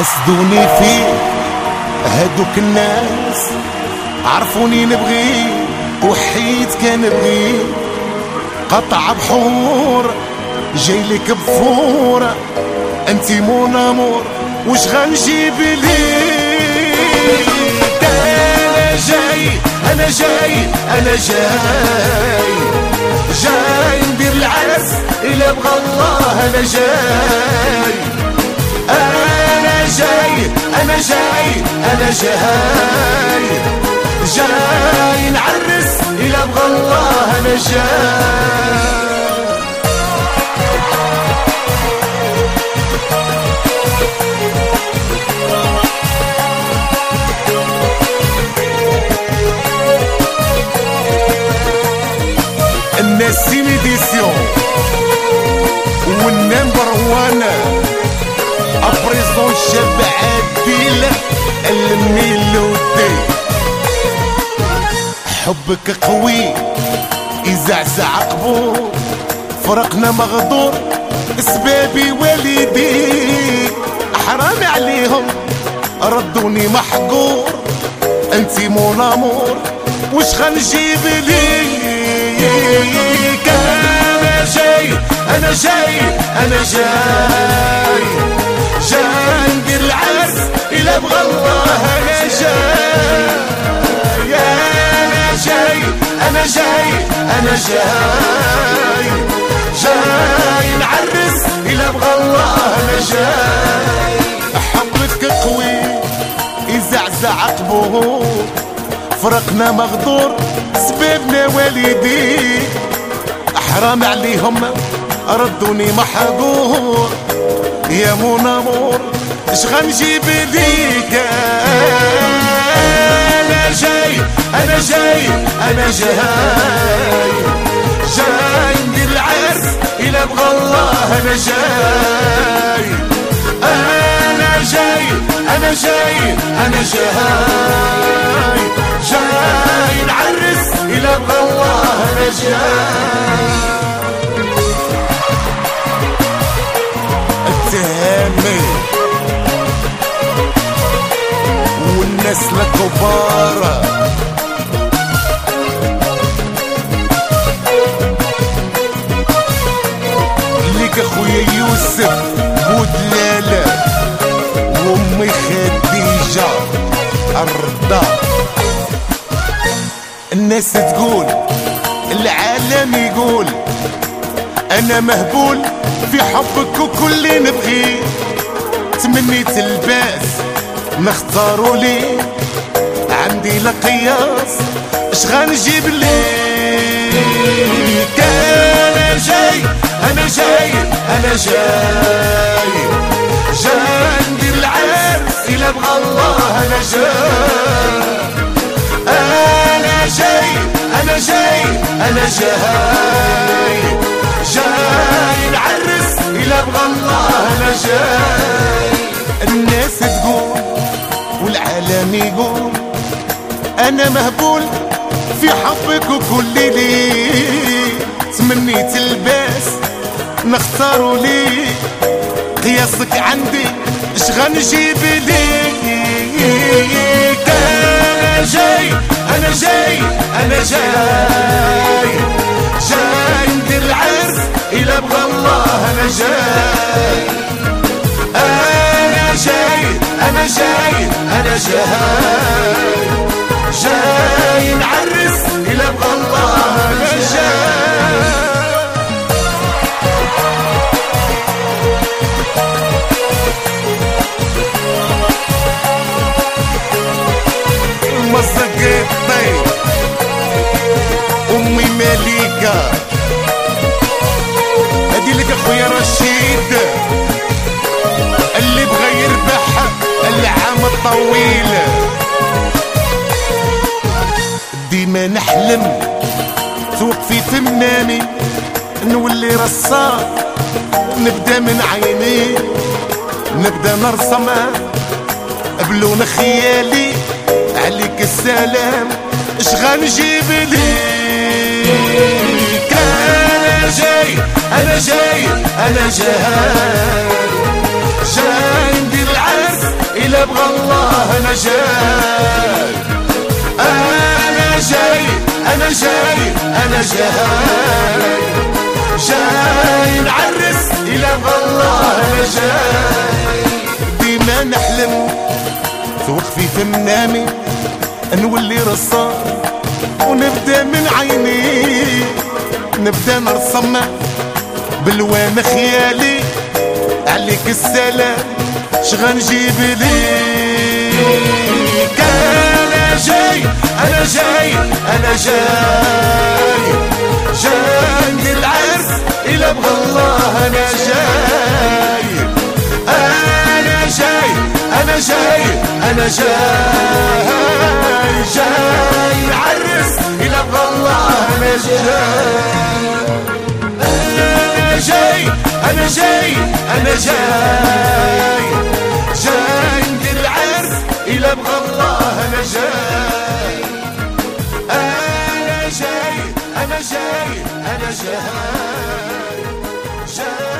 حسدوني فيه هادوك الناس، عرفوني نبغي وحيد كان بغي، قطع بحور جاي لك بفور، انتي مون امور وش غنجيب ليك؟ انا جاي انا جاي انا جاي جاي ندير العرس إلا بغى الله، انا جاي انا جاي انا جاي انا جاي جاي نعرس إلا بغى الله، انا جاي. النسيم إديسيون والنمبر وان أبريزون شاب عادل الميلودي، حبك قوي يزعزع قبور، فرقنا مغدور اسبابي والدي، حرام عليهم ردوني محقور، انتي مون امور وش غنجيب ليك؟ انا جاي انا جاي انا جاي جاي ندير العرس إلا بغى الله، انا جاي انا جاي انا جاي انا جاي جاي نعرس إلا بغى الله، انا جاي. حبك قوي يزعزع قبور، فرقنا مغدور سبابنا والدي، حرام عليهم ردوني محقور، يا مون امور اش غنجيب ليك؟ انا جاي انا جاي انا جاي جاي ندير العرس إلا بغى الله، انا جاي انا جاي انا جاي انا جاي جاي نعرس إلا بغى الله، انا جاي. التهامي والناس الكبار، ليك اخويا يوسف بودلالة وامي خديجة الرضا. الناس تقول العالم يقول انا مهبول في حبك وكل نبغي، تمنيت الباس نختاروا لي، عندي لقياس اش غنجيب ليك؟ انا جاي انا جاي انا جاي جاي ندير العرس إلا بغى الله، انا جاي انا جاي انا جاي انا جاي جاي نعرس إلا بغى الله، انا جاي. الناس تقول والعالم يقول انا مهبول في حبك وكل لي، تمنيت الباس نختاروا لي، قياسك عندي اش غنجيب ليك؟ انا جاي انا جاي انا جاي جاي ندير العرس إلا بغى الله، انا جاي انا جاي انا جاي انا جاي جاي نعرس إلا بغى الله، انا جاي. مزقتي امي مليكة، هدي لك اخويا رشيد اللي بغى يربح العام الطويل. ديما نحلم توقفي في منامي نولي رسام، نبدا من عيني نبدا نرسم بلون خيالي، عليك السلام اش غنجيب ليك؟ انا جاي انا جاي انا جاي جاي ندير العرس إلا بغى الله أنا جاي أنا جاي أنا جاي أنا جاي جاي نعرس إلا بغى الله أنا جاي ديما نحلم في وقفي في منامي نولي رصاص ونبدا من عيني نبدا نرسم بالوان خيالي عليك السلام شغنجيب ليك انا جاي انا جاي انا جاي جاي ندير العرس الا بغى الله انا جاي انا جاي انا جاي انا جاي جاي نعرس الا بغى الله انا جاي أنا جاي أنا جاي جاي ندير العرس إلا بغى الله أنا جاي أنا جاي أنا جاي أنا جاي